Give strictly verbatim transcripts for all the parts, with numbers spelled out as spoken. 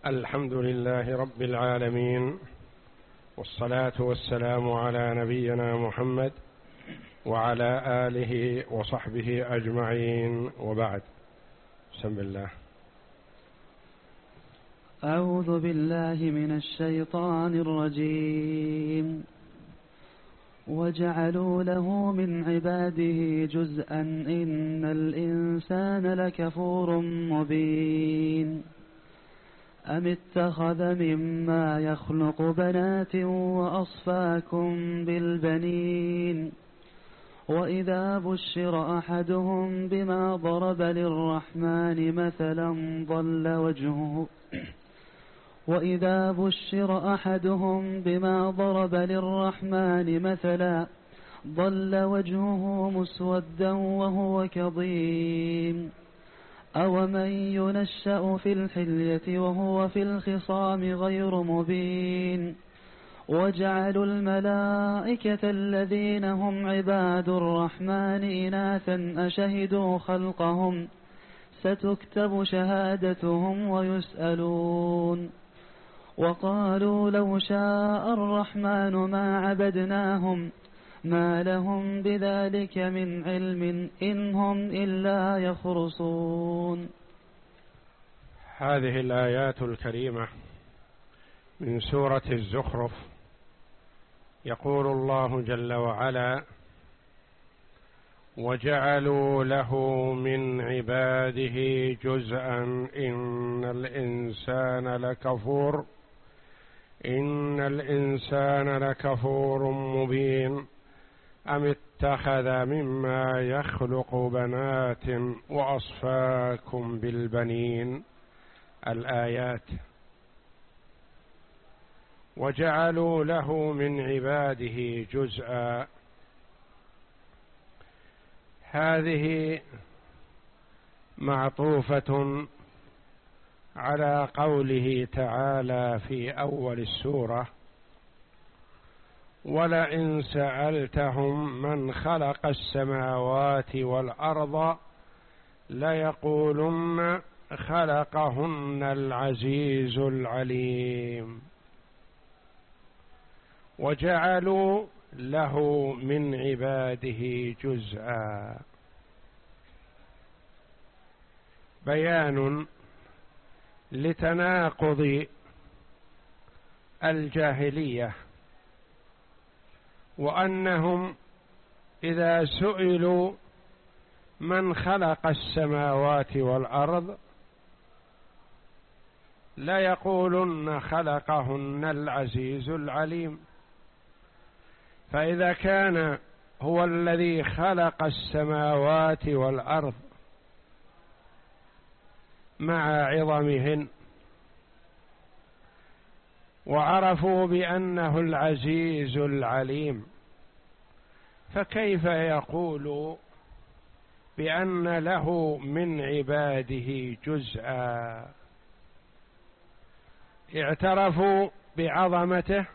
الحمد لله رب العالمين، والصلاة والسلام على نبينا محمد وعلى آله وصحبه أجمعين، وبعد. بسم الله. أعوذ بالله من الشيطان الرجيم. وجعلوا له من عباده جزءا إن الإنسان لكفور مبين. أم اتخذ مما يخلق بنات وأصفاكم بالبنين. وإذا بشر أحدهم بما ضرب للرحمن مثلا ضل وجهه وإذا بشر أحدهم بما ضرب للرحمن مثلا ضل وجهه مسودا وهو كظيم. أومن ينشأ في الحلية وهو في الخصام غير مبين. وجعلوا الملائكة الذين هم عباد الرحمن إناثا أشهدوا خلقهم ستكتب شهادتهم ويسألون. وقالوا لو شاء الرحمن ما عبدناهم ما لهم بذلك من علم إن هم إلا يخرصون. هذه الآيات الكريمة من سورة الزخرف يقول الله جل وعلا: وجعلوا له من عباده جزءا إن الإنسان لكفور إن الإنسان لكفور مبين. أم اتخذ مما يخلق بنات وأصفاكم بالبنين. الآيات. وجعلوا له من عباده جزءا، هذه معطوفة على قوله تعالى في أول السورة: ولئن سألتهم من خلق السماوات والأرض ليقولن خلقهن العزيز العليم. وجعلوا له من عباده جزءا، بيان لتناقض الجاهلية، وأنهم إذا سئلوا من خلق السماوات والأرض لا يقولن خلقهن العزيز العليم. فإذا كان هو الذي خلق السماوات والأرض مع عظمهن وعرفوا بأنه العزيز العليم، فكيف يقول بأن له من عباده جزءا؟ اعترفوا بعظمته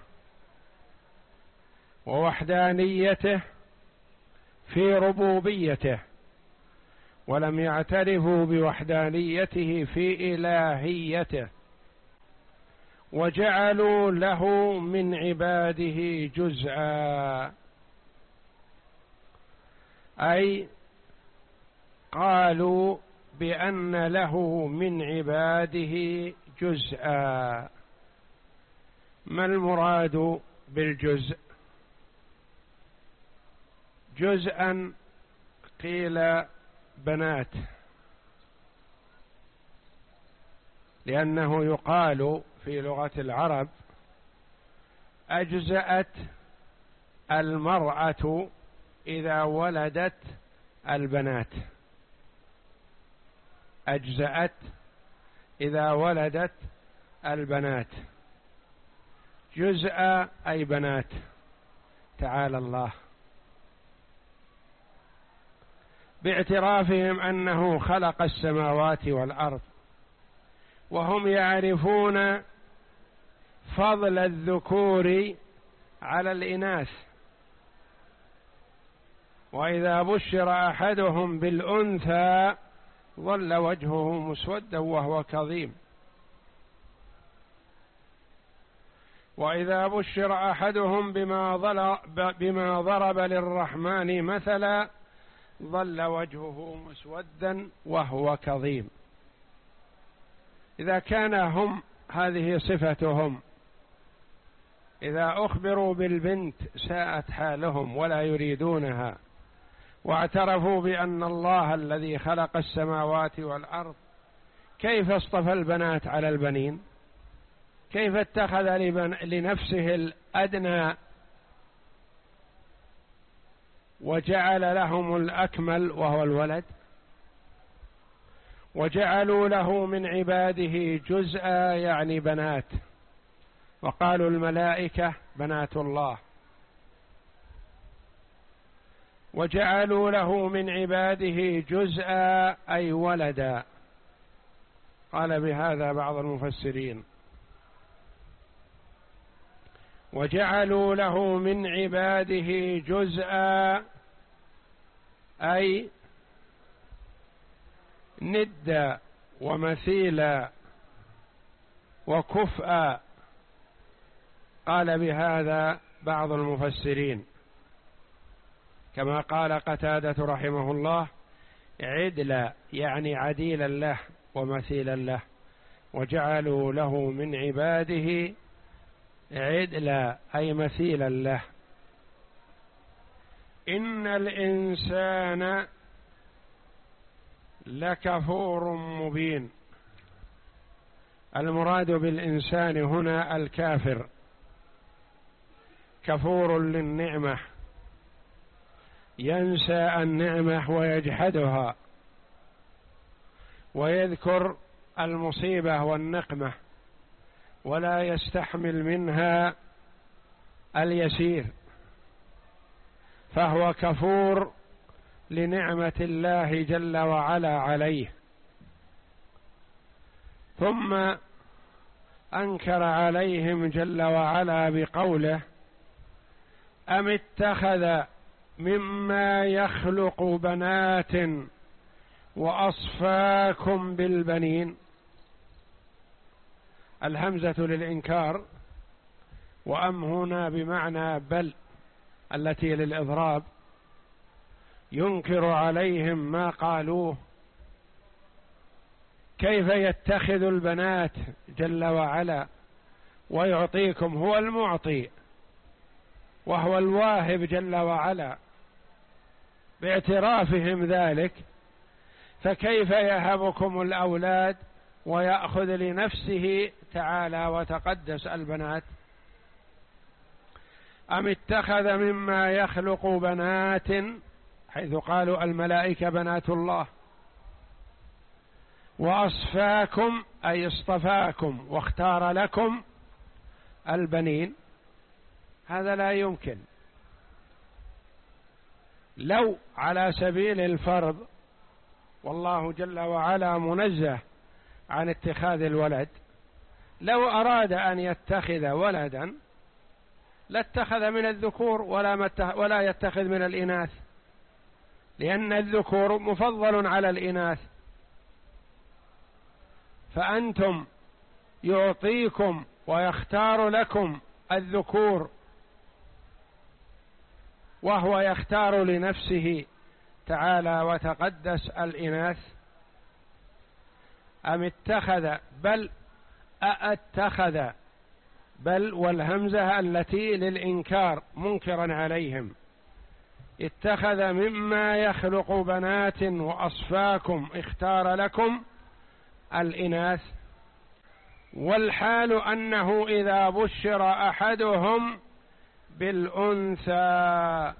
ووحدانيته في ربوبيته، ولم يعترفوا بوحدانيته في إلهيته. وجعلوا له من عباده جزءا، أي قالوا بأن له من عباده جزءا. ما المراد بالجزء؟ جزءا قيل بنات، لأنه يقال في لغة العرب: أجزأت المرأة إذا ولدت البنات. أجزأت إذا ولدت البنات، جزء أي بنات. تعالى الله، باعترافهم أنه خلق السماوات والأرض، وهم يعرفون فضل الذكور على الإناث. وإذا بشر أحدهم بالأنثى ظل وجهه مسودا وهو كظيم. وإذا بشر أحدهم بما بما ضرب للرحمن مثلا ظل وجهه مسودا وهو كظيم. إذا كان هم هذه صفتهم، إذا أخبروا بالبنت ساءت حالهم ولا يريدونها، واعترفوا بأن الله الذي خلق السماوات والأرض كيف اصطفى البنات على البنين؟ كيف اتخذ لنفسه الأدنى وجعل لهم الأكمل وهو الولد؟ وجعلوا له من عباده جزءا يعني بنات، وقالوا الملائكة بنات الله، وجعلوا له من عباده جزءا أي ولدا. قال بهذا بعض المفسرين: وجعلوا له من عباده جزءا أي ندا ومثيلا وكفءا. قال بهذا بعض المفسرين، كما قال قتادة رحمه الله: عدلا يعني عديلا له ومثيلا له، وجعلوا له من عباده عدلا أي مثيلا له. إن الإنسان لكفور مبين. المراد بالإنسان هنا الكافر، كفور للنعمة، ينسى النعمة ويجحدها، ويذكر المصيبة والنقمة ولا يستحمل منها اليسير، فهو كفور لنعمة الله جل وعلا عليه. ثم أنكر عليهم جل وعلا بقوله: أم اتخذ مما يخلق بنات وأصفاكم بالبنين. الهمزة للإنكار، وأم هنا بمعنى بل التي للإضراب، ينكر عليهم ما قالوه. كيف يتخذ البنات جل وعلا ويعطيكم؟ هو المعطي وهو الواهب جل وعلا، باعترافهم ذلك، فكيف يهبكم الأولاد ويأخذ لنفسه تعالى وتقدس البنات؟ أم اتخذ مما يخلق بنات، حيث قالوا الملائكة بنات الله، وأصفاكم أي اصطفاكم واختار لكم البنين. هذا لا يمكن. لو على سبيل الفرض، والله جل وعلا منزه عن اتخاذ الولد، لو أراد أن يتخذ ولدا لاتخذ من الذكور ولا ولا يتخذ من الإناث، لأن الذكور مفضل على الإناث. فأنتم يعطيكم ويختار لكم الذكور وهو يختار لنفسه تعالى وتقدس الإناث. أم اتخذ، بل أاتخذ، بل والهمزة التي للإنكار منكرا عليهم. اتخذ مما يخلق بنات وأصفاكم اختار لكم الإناث، والحال أنه إذا بشر أحدهم بالأنثى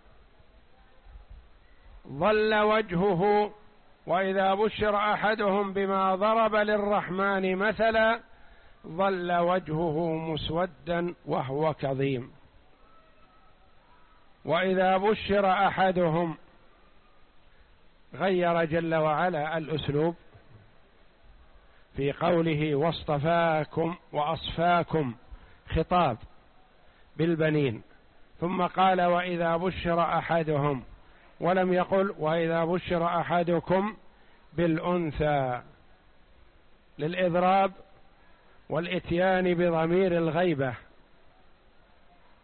ظل وجهه، وإذا بشر أحدهم بما ضرب للرحمن مثلا ظل وجهه مسودا وهو كظيم. وإذا بشر أحدهم، غير جل وعلا الأسلوب في قوله واصطفاكم وأصفاكم، خطاب بالبنين، ثم قال وإذا بشر أحدهم، ولم يقل وإذا بشر أحدكم بالأنثى، للإضراب والإتيان بضمير الغيبة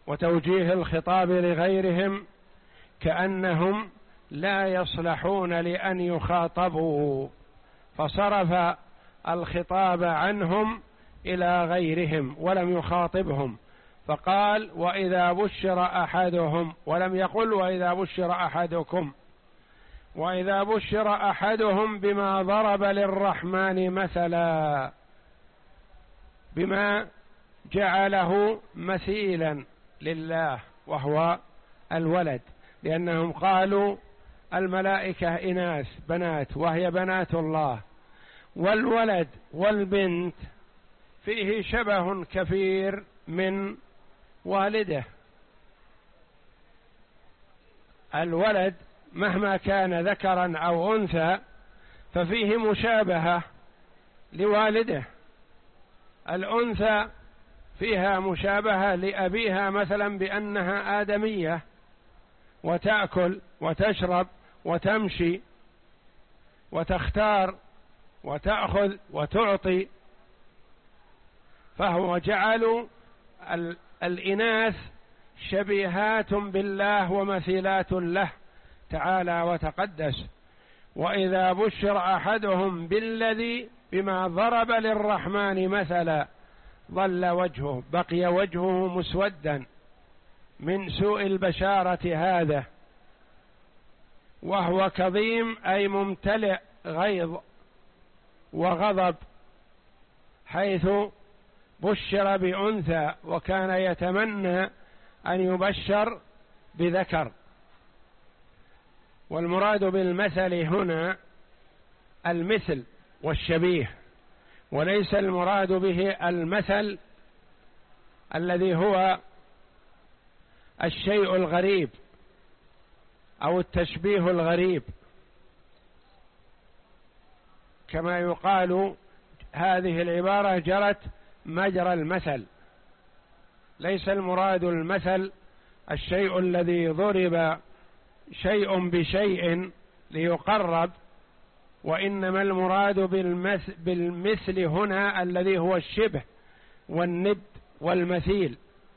وتوجيه الخطاب لغيرهم كأنهم لا يصلحون لأن يخاطبوا، فصرف الخطاب عنهم إلى غيرهم ولم يخاطبهم، فقال وإذا بشر أحدهم، ولم يقل وإذا بشر أحدكم. وإذا بشر أحدهم بما ضرب للرحمن مثلا، بما جعله مثيلا لله وهو الولد، لأنهم قالوا الملائكة إناث بنات وهي بنات الله، والولد والبنت فيه شبه كثير من والده. الولد مهما كان ذكرا أو أنثى ففيه مشابهة لوالده، الأنثى فيها مشابهة لأبيها مثلا بأنها آدمية وتأكل وتشرب وتمشي وتختار وتأخذ وتعطي، فهو جعل الإناث شبيهات بالله ومثيلات له تعالى وتقدس. وإذا بشر أحدهم بالذي بما ضرب للرحمن مثلا ظل وجهه بقي وجهه مسودا من سوء البشارة هذا، وهو كظيم أي ممتلئ غيظ وغضب، حيث بشر بأنثى وكان يتمنى أن يبشر بذكر. والمراد بالمثل هنا المثل والشبيه، وليس المراد به المثل الذي هو الشيء الغريب أو التشبيه الغريب، كما يقال هذه العبارة جرت مجرى المثل. ليس المراد المثل الشيء الذي ضرب شيء بشيء ليقرب، وإنما المراد بالمثل, بالمثل هنا الذي هو الشبه والند والمثيل.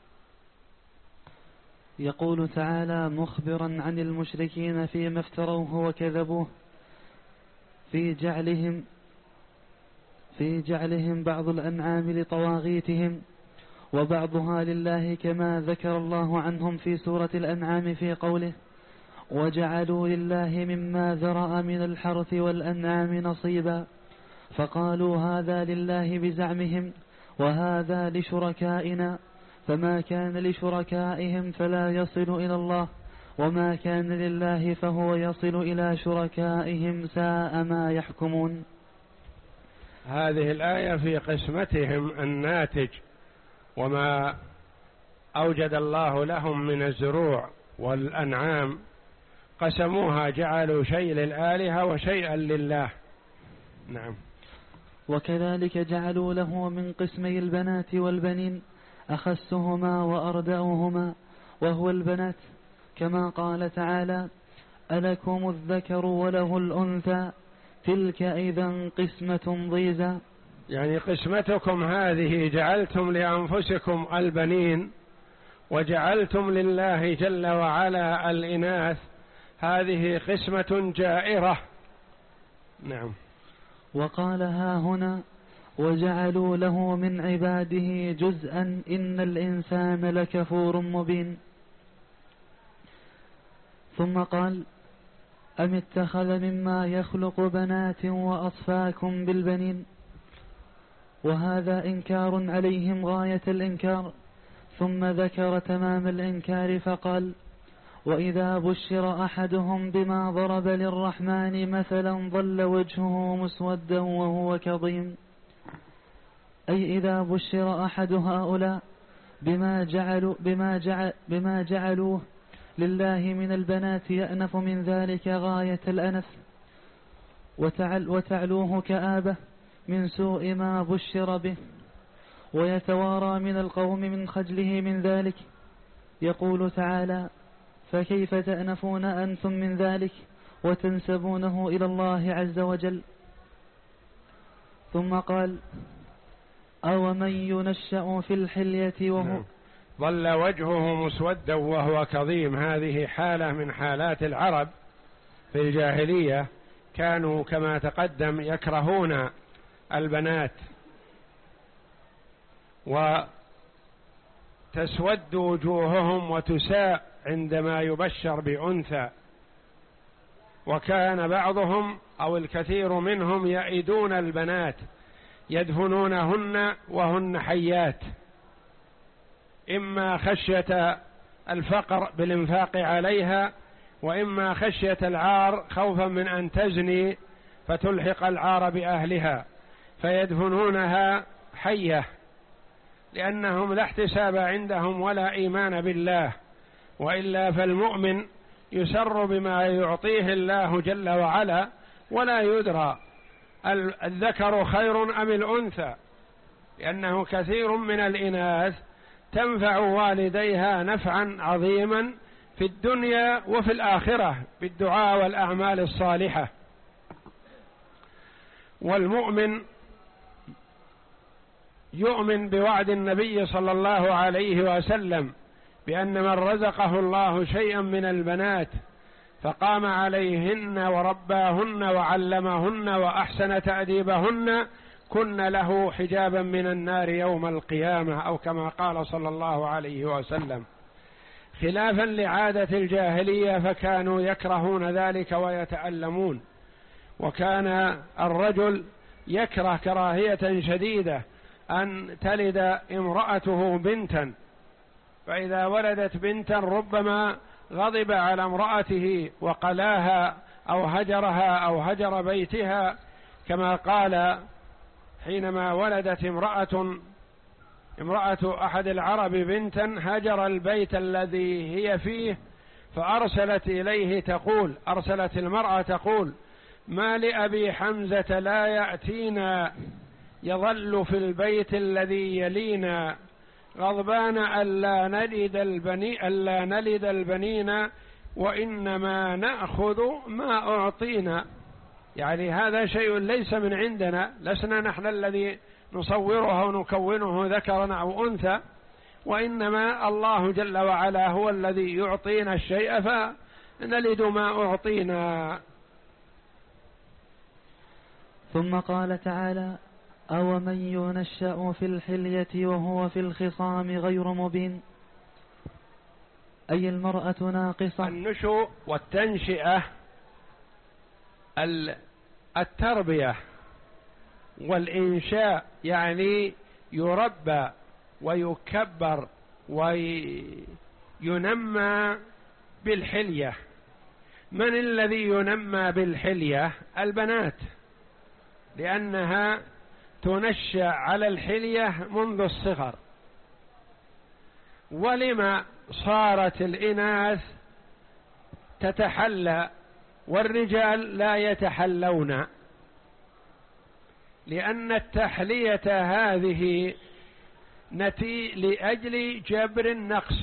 يقول تعالى مخبرا عن المشركين فيما افتروه وكذبوه في جعلهم في جعلهم بعض الأنعام لطواغيتهم وبعضها لله، كما ذكر الله عنهم في سورة الأنعام في قوله وجعلوا لله مما ذرأ من الحرث والأنعام نصيبا، فقالوا هذا لله بزعمهم وهذا لشركائنا، فما كان لشركائهم فلا يصل إلى الله، وما كان لله فهو يصل إلى شركائهم، ساء ما يحكمون. هذه الآية في قسمتهم الناتج وما أوجد الله لهم من الزروع والأنعام، قسموها جعلوا شيء للآلهة وشيئا لله. نعم. وكذلك جعلوا له من قسمي البنات والبنين أخسهما وأردأهما وهو البنات، كما قال تعالى ألكم الذكر وله الأنثى تلك إذا قسمة ضيزى. يعني قسمتكم هذه جعلتم لأنفسكم البنين وجعلتم لله جل وعلا الإناث، هذه قسمة جائرة. نعم. وقال ها هنا وجعلوا له من عباده جزءا إن الإنسان لكفور مبين. ثم قال أم اتخذ مما يخلق بنات وأصفاكم بالبنين، وهذا إنكار عليهم غاية الإنكار، ثم ذكر تمام الإنكار فقال وإذا بشر أحدهم بما ضرب للرحمن مثلا ظل وجهه مسودا وهو كظيم، أي إذا بشر أحد هؤلاء بما جعلوا بما جعل بما جعلوه لله من البنات يأنف من ذلك غاية الأنف وتعل وتعلوه كآبة من سوء ما بشر به، ويتوارى من القوم من خجله من ذلك. يقول تعالى فكيف تأنفون أنتم من ذلك وتنسبونه إلى الله عز وجل. ثم قال أو من ينشأ في الحلية وهو ظل وجهه مسودا وهو كظيم. هذه حالة من حالات العرب في الجاهلية، كانوا كما تقدم يكرهون البنات، وتسود وجوههم وتساء عندما يبشر بأنثى. وكان بعضهم أو الكثير منهم يئدون البنات، يدفنونهن وهن حيات، إما خشية الفقر بالإنفاق عليها، وإما خشية العار خوفا من أن تزني فتلحق العار بأهلها، فيدفنونها حية، لأنهم لا احتساب عندهم ولا إيمان بالله. وإلا فالمؤمن يسر بما يعطيه الله جل وعلا، ولا يدرى الذكر خير أم الأنثى، لأنه كثير من الإناث تنفع والديها نفعا عظيما في الدنيا وفي الآخرة بالدعاء والأعمال الصالحة. والمؤمن يؤمن بوعد النبي صلى الله عليه وسلم بأن من رزقه الله شيئا من البنات فقام عليهن ورباهن وعلمهن وأحسن تأديبهن كن له حجابا من النار يوم القيامة، أو كما قال صلى الله عليه وسلم، خلافا لعادة الجاهلية، فكانوا يكرهون ذلك ويتألمون. وكان الرجل يكره كراهية شديدة أن تلد امرأته بنتا، فإذا ولدت بنتا ربما غضب على امرأته وقلاها أو هجرها أو هجر بيتها، كما قال حينما ولدت امرأة امرأة أحد العرب بنتا هجر البيت الذي هي فيه، فأرسلت إليه تقول أرسلت المرأة تقول: ما لأبي حمزة لا يأتينا يظل في البيت الذي يلينا غضبان ألا نلد البني ألا نلد البنين وإنما نأخذ ما أعطينا. يعني هذا شيء ليس من عندنا، لسنا نحن الذي نصوره ونكونه ذكرا أو أنثى، وإنما الله جل وعلا هو الذي يعطينا الشيء فنلد ما أعطينا. ثم قال تعالى: أو من ينشأ في الحلية وهو في الخصام غير مبين، أي المرأة ناقصة. النشوء والتنشئة التربية والإنشاء، يعني يربى ويكبر وينمى بالحلية. من الذي ينمى بالحلية؟ البنات، لأنها تنشأ على الحلية منذ الصغر. ولما صارت الإناث تتحلى والرجال لا يتحلون؟ لأن التحلية هذه نتي لأجل جبر النقص،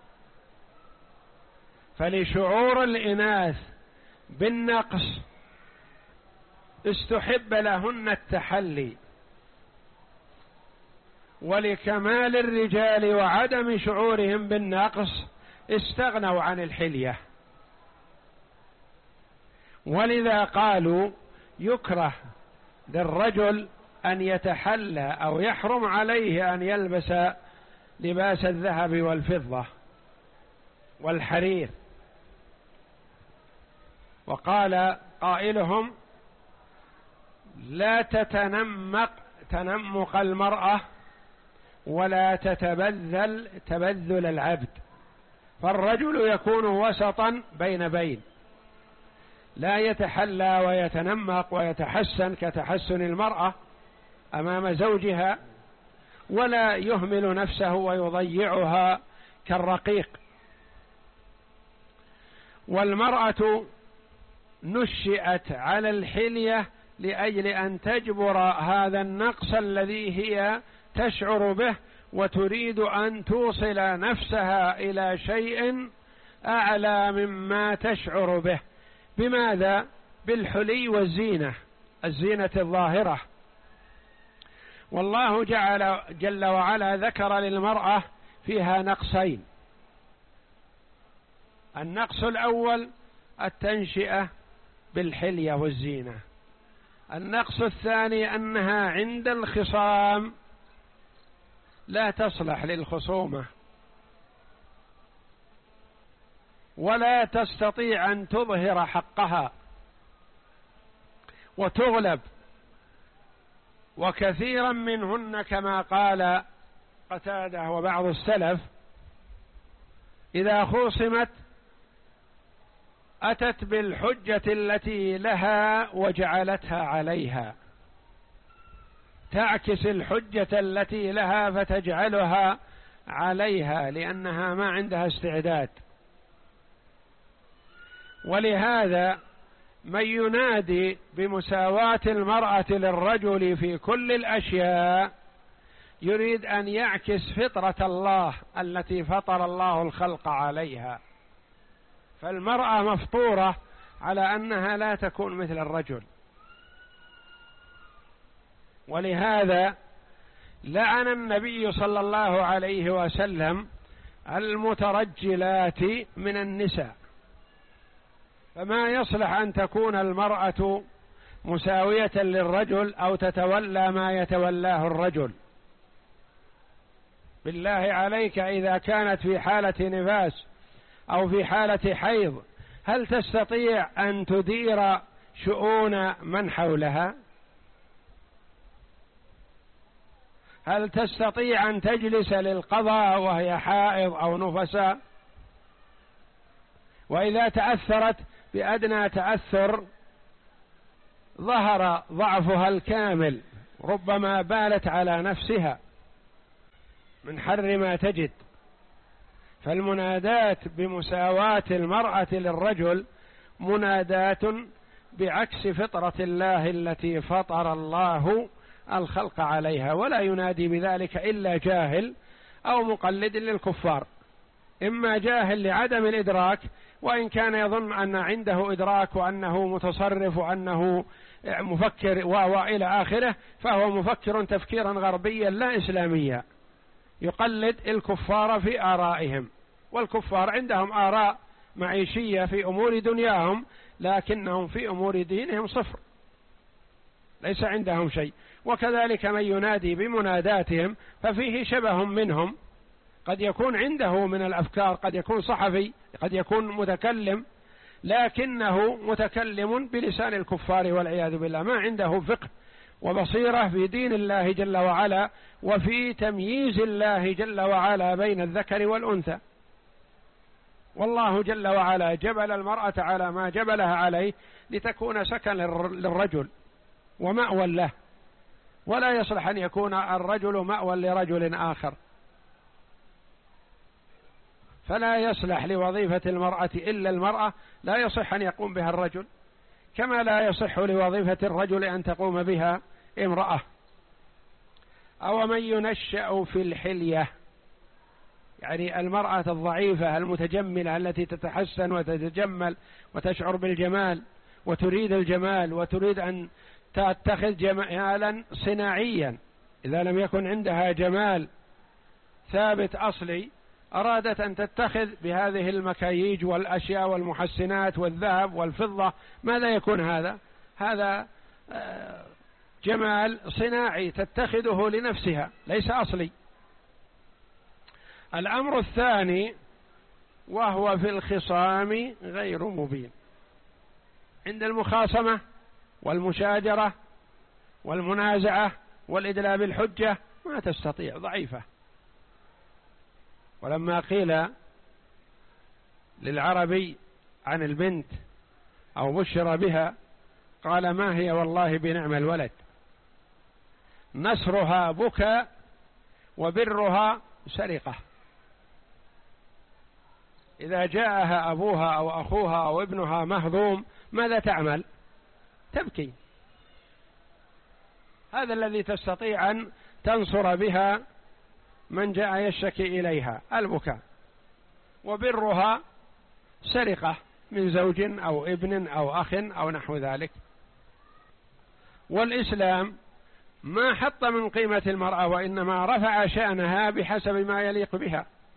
فلشعور الإناث بالنقص استحب لهن التحلي، ولكمال الرجال وعدم شعورهم بالنقص استغنوا عن الحلية. ولذا قالوا يكره للرجل أن يتحلى أو يحرم عليه أن يلبس لباس الذهب والفضة والحرير. وقال قائلهم: لا تتنمق تنمق المرأة ولا تتبذل تبذل العبد. فالرجل يكون وسطا بين بين، لا يتحلى ويتنمق ويتحسن كتحسن المرأة أمام زوجها، ولا يهمل نفسه ويضيعها كالرقيق. والمرأة نشئت على الحلية لأجل أن تجبر هذا النقص الذي هي تشعر به، وتريد أن توصل نفسها إلى شيء أعلى مما تشعر به. بماذا؟ بالحلي والزينة، الزينة الظاهرة. والله جعل جل وعلا ذكر للمرأة فيها نقصين. النقص الأول التنشئة بالحلية والزينة. النقص الثاني أنها عند الخصام لا تصلح للخصومة ولا تستطيع أن تظهر حقها وتغلب، وكثيرا منهن كما قال قتادة وبعض السلف إذا خُوصمت أتت بالحجة التي لها وجعلتها عليها، تعكس الحجة التي لها فتجعلها عليها لأنها ما عندها استعداد. ولهذا من ينادي بمساواة المرأة للرجل في كل الأشياء يريد أن يعكس فطرة الله التي فطر الله الخلق عليها، فالمرأة مفطورة على أنها لا تكون مثل الرجل. ولهذا لعن النبي صلى الله عليه وسلم المترجلات من النساء، فما يصلح أن تكون المرأة مساوية للرجل أو تتولى ما يتولاه الرجل. بالله عليك إذا كانت في حالة نفاس أو في حالة حيض هل تستطيع أن تدير شؤون من حولها؟ هل تستطيع أن تجلس للقضاء وهي حائض أو نفساء؟ وإذا تأثرت بأدنى تأثر ظهر ضعفها الكامل، ربما بالت على نفسها من حر ما تجد. فالمنادات بمساواة المرأة للرجل منادات بعكس فطرة الله التي فطر الله الخلق عليها، ولا ينادي بذلك إلا جاهل أو مقلد للكفار، إما جاهل لعدم الإدراك وإن كان يظن أن عنده إدراك وأنه متصرف وأنه مفكر وإلى آخره، فهو مفكر تفكيرا غربيا لا إسلاميا يقلد الكفار في آرائهم، والكفار عندهم آراء معيشية في أمور دنياهم لكنهم في أمور دينهم صفر، ليس عندهم شيء. وكذلك من ينادي بمناداتهم ففيه شبه منهم، قد يكون عنده من الأفكار، قد يكون صحفي، قد يكون متكلم، لكنه متكلم بلسان الكفار والعياذ بالله، ما عنده فقه وبصيرة في دين الله جل وعلا وفي تمييز الله جل وعلا بين الذكر والأنثى. والله جل وعلا جبل المرأة على ما جبلها عليه لتكون سكن للرجل ومأوى له، ولا يصلح أن يكون الرجل مأوى لرجل آخر، فلا يصلح لوظيفة المرأة إلا المرأة، لا يصح أن يقوم بها الرجل، كما لا يصح لوظيفة الرجل أن تقوم بها امرأة. أو من ينشأ في الحلية، يعني المرأة الضعيفة المتجملة التي تتحسن وتتجمل وتشعر بالجمال وتريد الجمال وتريد أن تتخذ جمالا صناعيا، إذا لم يكن عندها جمال ثابت أصلي أرادت أن تتخذ بهذه المكاييج والأشياء والمحسنات والذهب والفضة، ماذا يكون هذا؟ هذا جمال صناعي تتخذه لنفسها ليس أصلي. الأمر الثاني وهو في الخصام غير مبين، عند المخاصمة والمشاجرة والمنازعة والإدلاء بالحجة ما تستطيع، ضعيفة. ولما قيل للعربي عن البنت أو بشر بها قال ما هي والله بنعم الولد، نصرها بكى وبرها سرقة. إذا جاءها أبوها أو أخوها أو ابنها مهضوم ماذا تعمل؟ تبكي. هذا الذي تستطيع أن تنصر بها من جاء يشتكي إليها، البكاء. وبرها سرقة من زوج أو ابن أو أخ أو نحو ذلك. والإسلام ما حط من قيمة المرأة وإنما رفع شأنها بحسب ما يليق بها،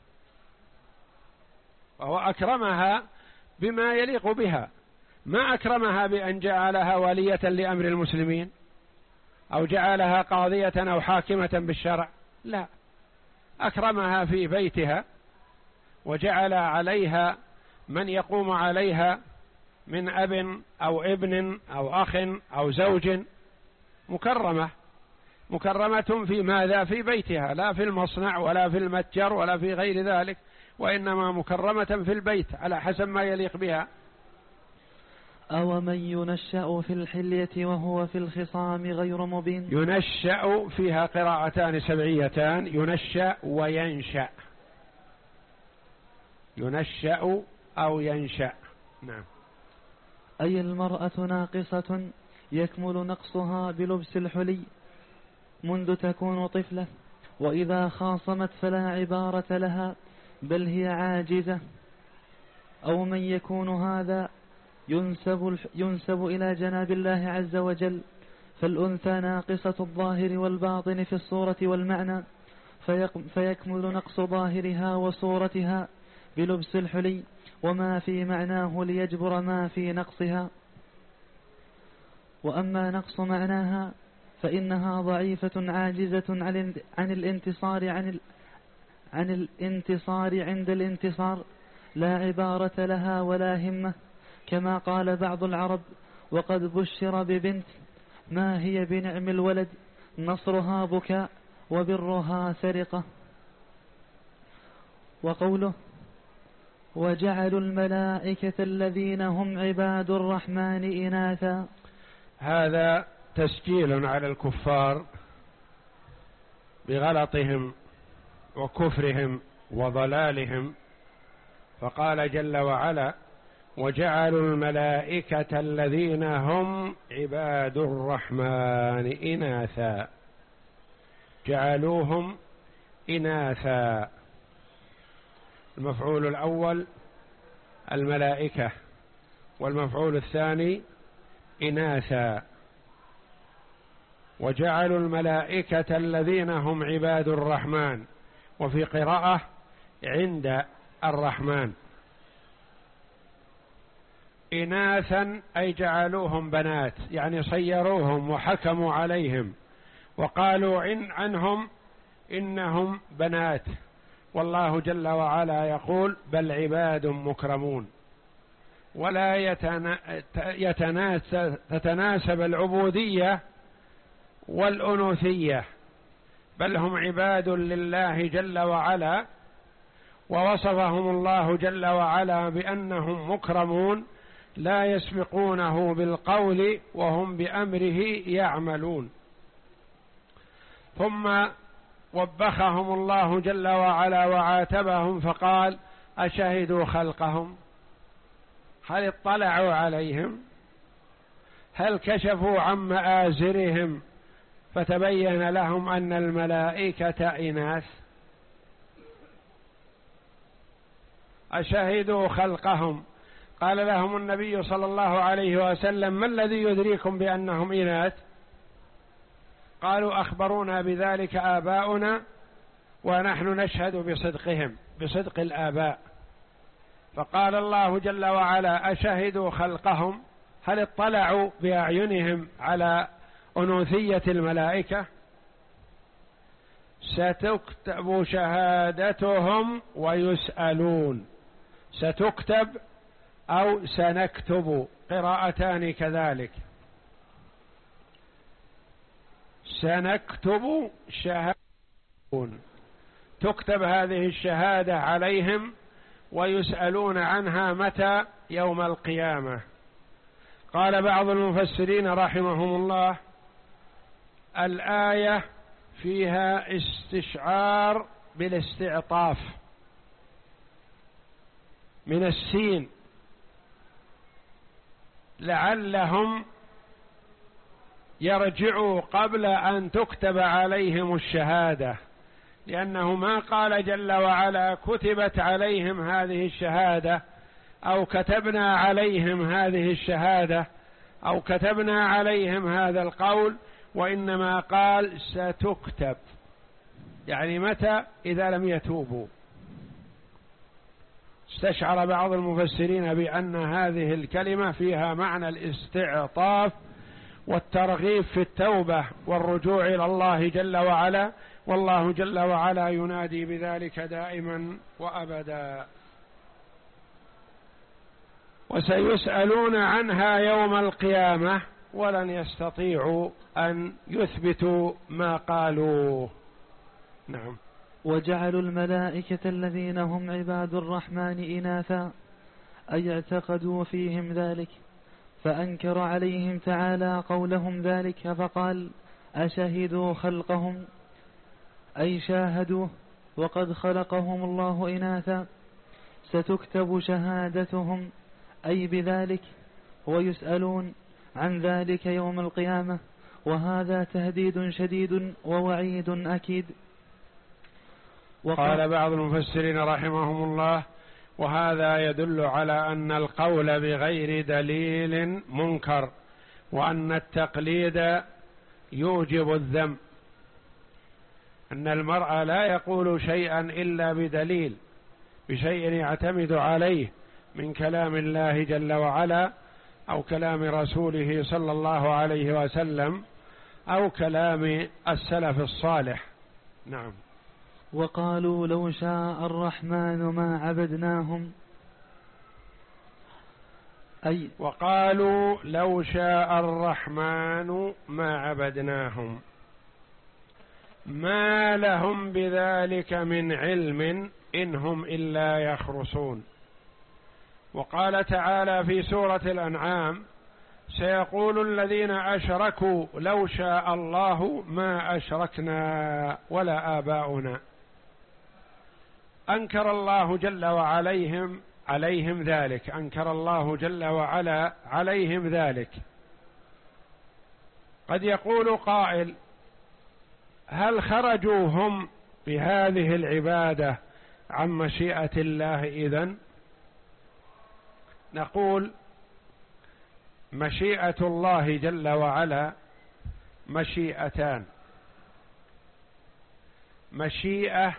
وهو أكرمها بما يليق بها، ما أكرمها بأن جعلها ولية لأمر المسلمين أو جعلها قاضية أو حاكمة بالشرع، لا، أكرمها في بيتها وجعل عليها من يقوم عليها من أب أو ابن أو أخ أو زوج، مكرمة مكرمة في ماذا؟ في بيتها، لا في المصنع ولا في المتجر ولا في غير ذلك، وإنما مكرمة في البيت على حسب ما يليق بها. أو من ينشأ في الحلية وهو في الخصام غير مبين. ينشأ فيها قراءتان سبعيتان، ينشأ وينشأ، ينشأ أو ينشأ. نعم. أي المرأة ناقصة يكمل نقصها بلبس الحلي منذ تكون طفلة، وإذا خاصمت فلا عبارة لها بل هي عاجزة. أو من يكون هذا ينسب, ينسب إلى جناب الله عز وجل، فالأنثى ناقصة الظاهر والباطن في الصورة والمعنى، فيكمل نقص ظاهرها وصورتها بلبس الحلي وما في معناه ليجبر ما في نقصها. وأما نقص معناها فإنها ضعيفة عاجزة عن الانتصار عن, عن الانتصار عند الانتصار، لا عبارة لها ولا همة، كما قال بعض العرب: وقد بشر ببنت ما هي بنعم الولد، نصرها بكاء وبرها سرقة. وقوله: وجعلوا الملائكة الذين هم عباد الرحمن إناثا، هذا تسجيل على الكفار بغلطهم وكفرهم وضلالهم، فقال جل وعلا: وجعلوا الملائكة الذين هم عباد الرحمن إناثا، جعلوهم إناثا. المفعول الأول الملائكة، والمفعول الثاني إناثا. وجعلوا الملائكة الذين هم عباد الرحمن، وفي قراءة عند الرحمن إناثا، أي جعلوهم بنات، يعني صيروهم وحكموا عليهم وقالوا عنهم إنهم بنات، والله جل وعلا يقول: بل عباد مكرمون. ولا يتناسب تتناسب العبودية والأنوثية، بل هم عباد لله جل وعلا، ووصفهم الله جل وعلا بأنهم مكرمون لا يسبقونه بالقول وهم بأمره يعملون. ثم وبخهم الله جل وعلا وعاتبهم فقال: أشهدوا خلقهم؟ هل اطلعوا عليهم؟ هل كشفوا عن مآزرهم فتبين لهم أن الملائكة إناث؟ أشهدوا خلقهم؟ قال لهم النبي صلى الله عليه وسلم: ما الذي يدريكم بأنهم إناث؟ قالوا: أخبرونا بذلك آباؤنا ونحن نشهد بصدقهم، بصدق الآباء. فقال الله جل وعلا: أشهدوا خلقهم؟ هل اطلعوا بأعينهم على أنوثية الملائكة؟ ستكتب شهادتهم ويسألون. ستكتب أو سنكتب، قراءتان كذلك. سنكتب شهادتهم، تكتب هذه الشهادة عليهم ويسألون عنها متى؟ يوم القيامة. قال بعض المفسرين رحمهم الله: الآية فيها استشعار بالاستعطاف من السين، لعلهم يرجعوا قبل أن تكتب عليهم الشهادة، لأنه ما قال جل وعلا: كتبت عليهم هذه الشهادة، أو كتبنا عليهم هذه الشهادة، أو كتبنا عليهم هذا القول، وإنما قال: ستكتب، يعني متى؟ إذا لم يتوبوا. استشعر بعض المفسرين بأن هذه الكلمة فيها معنى الاستعطاف والترغيب في التوبة والرجوع إلى الله جل وعلا، والله جل وعلا ينادي بذلك دائما وأبدا. وسيسألون عنها يوم القيامة ولن يستطيعوا أن يثبتوا ما قالوه. نعم. وجعلوا الملائكة الذين هم عباد الرحمن إناثا، أي اعتقدوا فيهم ذلك، فأنكر عليهم تعالى قولهم ذلك فقال: أشهدوا خلقهم، أي شاهدوه وقد خلقهم الله إناثا، ستكتب شهادتهم، أي بذلك، ويسألون عن ذلك يوم القيامة، وهذا تهديد شديد ووعيد أكيد. قال بعض المفسرين رحمهم الله: وهذا يدل على أن القول بغير دليل منكر، وأن التقليد يوجب الذم، أن المرء لا يقول شيئا إلا بدليل، بشيء يعتمد عليه من كلام الله جل وعلا أو كلام رسوله صلى الله عليه وسلم أو كلام السلف الصالح. نعم. وقالوا لو شاء الرحمن ما عبدناهم، أي وقالوا لو شاء الرحمن ما عبدناهم، ما لهم بذلك من علم إن هم إلا يخرصون. وقال تعالى في سورة الأنعام: سيقول الذين أشركوا لو شاء الله ما أشركنا ولا آباؤنا. أنكر الله جل وعليهم عليهم ذلك، أنكر الله جل وعلا عليهم ذلك. قد يقول قائل: هل خرجوا هم بهذه العبادة عن مشيئة الله إذن؟ نقول: مشيئة الله جل وعلا مشيئتان: مشيئة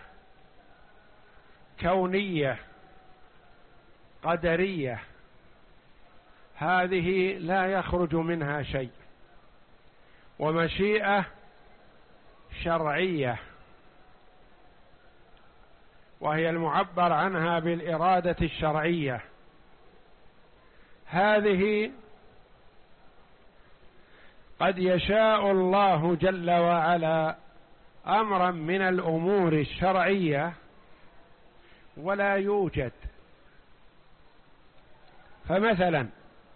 كونية قدرية، هذه لا يخرج منها شيء، ومشيئة شرعية وهي المعبر عنها بالإرادة الشرعية، هذه قد يشاء الله جل وعلا أمرا من الأمور الشرعية ولا يوجد. فمثلا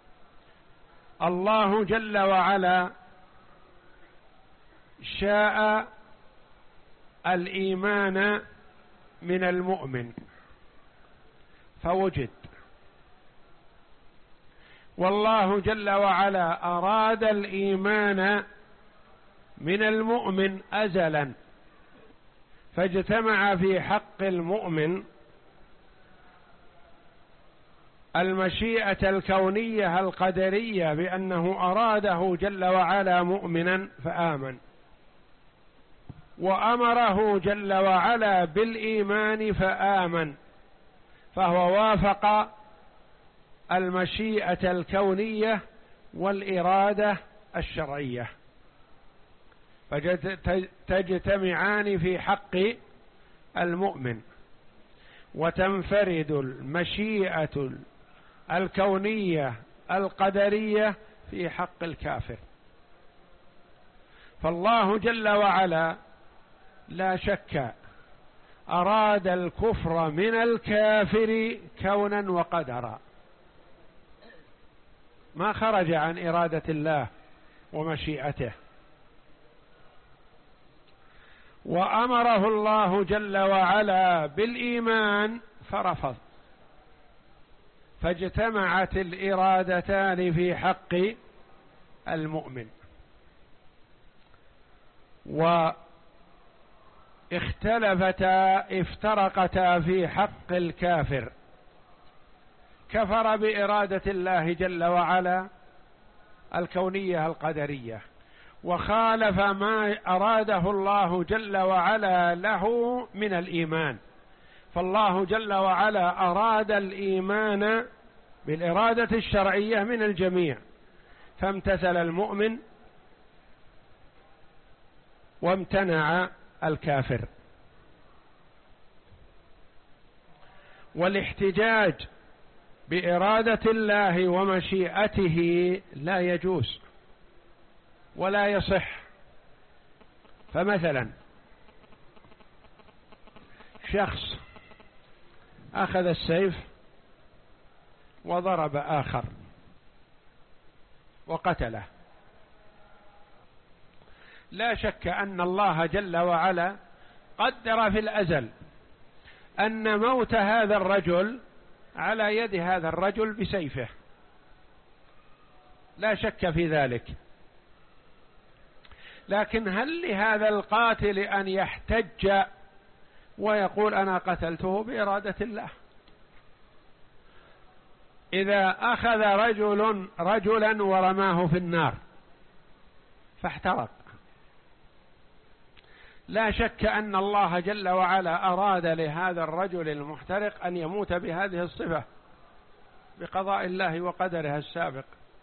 الله جل وعلا شاء الإيمان من المؤمن فوجد، والله جل وعلا أراد الإيمان من المؤمن أزلا فاجتمع في حق المؤمن المشيئة الكونية القدرية بأنه أراده جل وعلا مؤمنا فآمن، وأمره جل وعلا بالإيمان فآمن، فهو وافق المشيئة الكونية والإرادة الشرعية، فتجتمعان في حق المؤمن، وتنفرد المشيئة الكونية القدرية في حق الكافر. فالله جل وعلا لا شك أراد الكفر من الكافر كونا وقدرا، ما خرج عن إرادة الله ومشيئته. وأمره الله جل وعلا بالإيمان فرفض، فاجتمعت الإرادتان في حق المؤمن، واختلفتا افترقتا في حق الكافر، كفر بإرادة الله جل وعلا الكونية القدرية، وخالف ما أراده الله جل وعلا له من الإيمان، فالله جل وعلا أراد الإيمان بالإرادة الشرعية من الجميع، فامتثل المؤمن وامتنع الكافر. والاحتجاج بإرادة الله ومشيئته لا يجوز ولا يصح. فمثلا شخص أخذ السيف وضرب آخر وقتله، لا شك أن الله جل وعلا قدر في الأزل أن موت هذا الرجل على يد هذا الرجل بسيفه، لا شك في ذلك. لكن هل لهذا القاتل أن يحتج ويقول أنا قتلته بإرادة الله؟ إذا أخذ رجل رجلا ورماه في النار فاحترق، لا شك أن الله جل وعلا أراد لهذا الرجل المحترق أن يموت بهذه الصفة بقضاء الله وقدره السابق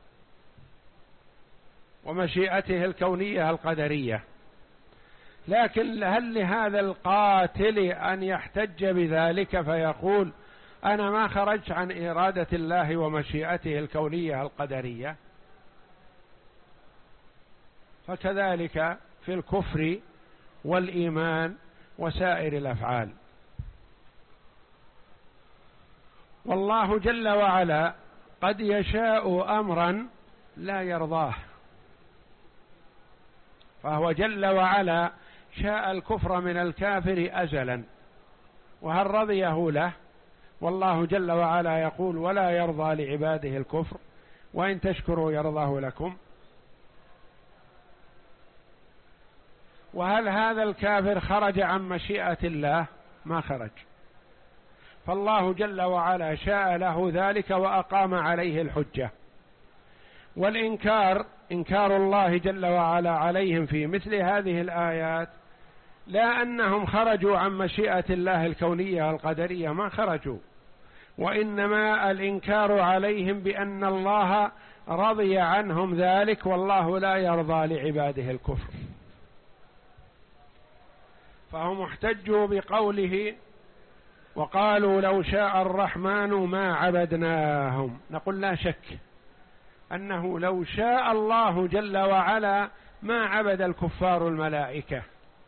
ومشيئته الكونية القدرية. لكن هل لهذا القاتل أن يحتج بذلك فيقول أنا ما خرجت عن إرادة الله ومشيئته الكونية القدرية؟ فكذلك في الكفر والإيمان وسائر الأفعال. والله جل وعلا قد يشاء أمرا لا يرضاه، فهو جل وعلا شاء الكفر من الكافر أزلا، وهل رضيه له؟ والله جل وعلا يقول ولا يرضى لعباده الكفر وإن تشكروا يرضاه لكم. وهل هذا الكافر خرج عن مشيئة الله؟ ما خرج، فالله جل وعلا شاء له ذلك وأقام عليه الحجة. والإنكار إنكار الله جل وعلا عليهم في مثل هذه الآيات لا أنهم خرجوا عن مشيئة الله الكونية القدرية، ما خرجوا، وإنما الإنكار عليهم بأن الله رضي عنهم ذلك، والله لا يرضى لعباده الكفر. فهم احتجوا بقوله وقالوا لو شاء الرحمن ما عبدناهم. نقول لا شك أنه لو شاء الله جل وعلا ما عبد الكفار الملائكة،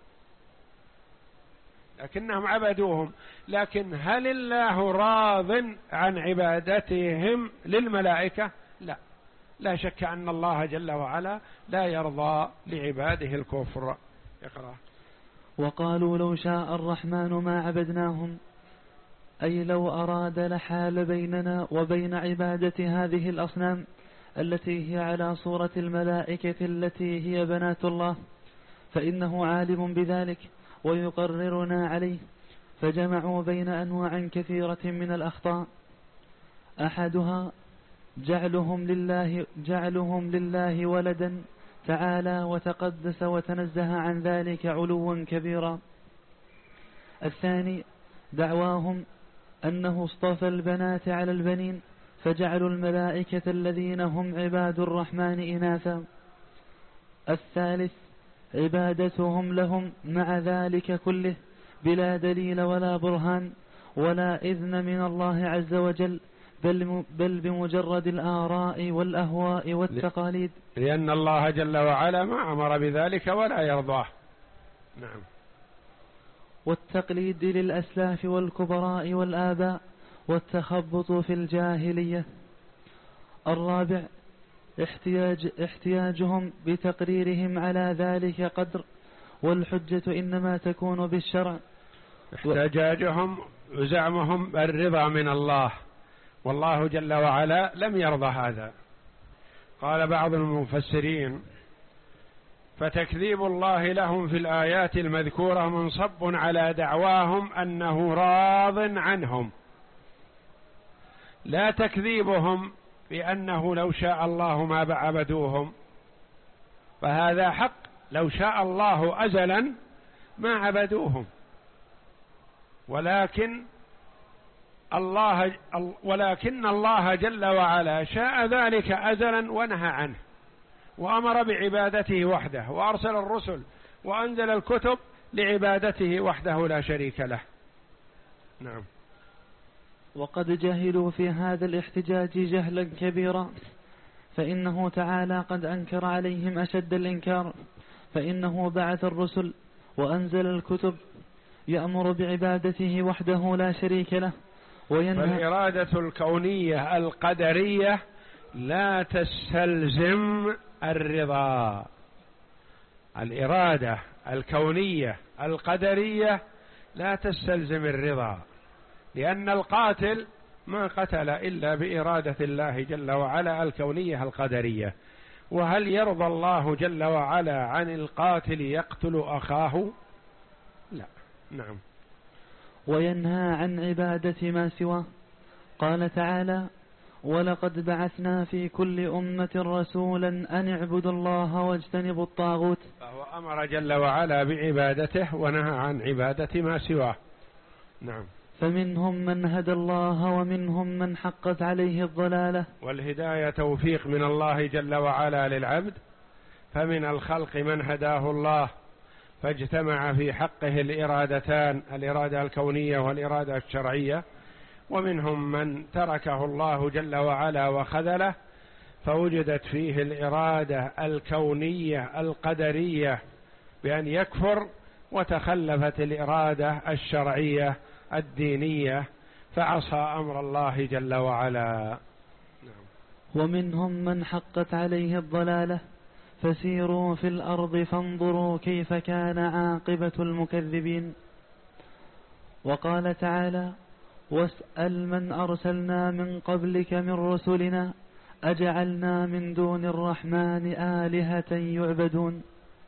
لكنهم عبدوهم. لكن هل الله راض عن عبادتهم للملائكة؟ لا، لا شك أن الله جل وعلا لا يرضى لعباده الكفر. اقرأ. وقالوا لو شاء الرحمن ما عبدناهم، أي لو أراد لحال بيننا وبين عبادة هذه الأصنام التي هي على صورة الملائكة التي هي بنات الله، فإنه عالم بذلك ويقررنا عليه. فجمعوا بين أنواع كثيرة من الأخطاء، أحدها جعلهم لله, جعلهم لله ولدا تعالى وتقدس وتنزه عن ذلك علوا كبيرا. الثاني دعواهم أنه اصطفى البنات على البنين فجعلوا الملائكة الذين هم عباد الرحمن إناثا. الثالث عبادتهم لهم مع ذلك كله بلا دليل ولا برهان ولا إذن من الله عز وجل، بل, بل بمجرد الآراء والأهواء والتقاليد، لأن الله جل وعلا ما أمر بذلك ولا يرضاه. نعم. والتقليد للأسلاف والكبراء والآباء والتخبط في الجاهلية. الرابع احتياج احتياجهم بتقريرهم على ذلك قدر، والحجة إنما تكون بالشرع. احتجاجهم وزعمهم الرضا من الله، والله جل وعلا لم يرضى هذا. قال بعض المفسرين فتكذيب الله لهم في الآيات المذكورة منصب على دعواهم أنه راض عنهم، لا تكذيبهم بأنه لو شاء الله ما عبدوهم، فهذا حق، لو شاء الله أزلا ما عبدوهم، ولكن الله ولكن الله جل وعلا شاء ذلك أزلا ونهى عنه، وأمر بعبادته وحده، وأرسل الرسل وأنزل الكتب لعبادته وحده لا شريك له. نعم. وقد جهلوا في هذا الاحتجاج جهلا كبيرا، فإنه تعالى قد أنكر عليهم أشد الإنكار، فإنه بعث الرسل وأنزل الكتب يأمر بعبادته وحده لا شريك له وينهى. فالإرادة الكونية القدرية لا تستلزم الرضا. الإرادة الكونية القدرية لا تستلزم الرضا، لأن القاتل ما قتل إلا بإرادة الله جل وعلا الكونية القدرية. وهل يرضى الله جل وعلا عن القاتل يقتل أخاه؟ لا. نعم. وينهى عن عبادة ما سواه. قال تعالى: ولقد بعثنا في كل أمة رسولا أن اعبدوا الله واجتنبوا الطاغوت. فهو أمر جل وعلا بعبادته ونهى عن عبادة ما سواه. نعم. فمنهم من هدى الله ومنهم من حقت عليه الضلالة. والهداية توفيق من الله جل وعلا للعبد، فمن الخلق من هداه الله فاجتمع في حقه الإرادتان، الإرادة الكونية والإرادة الشرعية، ومنهم من تركه الله جل وعلا وخذله فوجدت فيه الإرادة الكونية القدرية بأن يكفر، وتخلفت الإرادة الشرعية الدينية فعصى أمر الله جل وعلا. ومنهم من حقت عليه الضلالة، فسيروا في الأرض فانظروا كيف كان عاقبة المكذبين. وقال تعالى: واسأل من أرسلنا من قبلك من رسلنا أجعلنا من دون الرحمن آلهة يعبدون.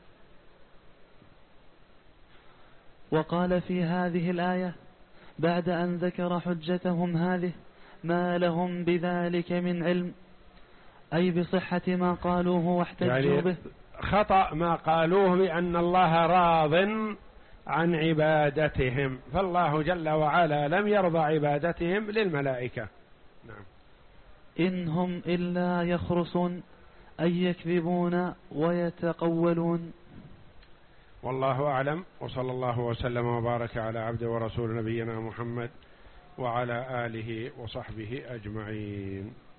وقال في هذه الآية بعد أن ذكر حجتهم هذه: ما لهم بذلك من علم، أي بصحة ما قالوه واحتجوا يعني به. خطأ ما قالوه بأن الله راض عن عبادتهم، فالله جل وعلا لم يرضى عبادتهم للملائكة. نعم. إن هم إلا يخرصون، أي يكذبون ويتقولون. والله أعلم، وصلى الله وسلم وبارك على عبد ورسول نبينا محمد وعلى آله وصحبه أجمعين.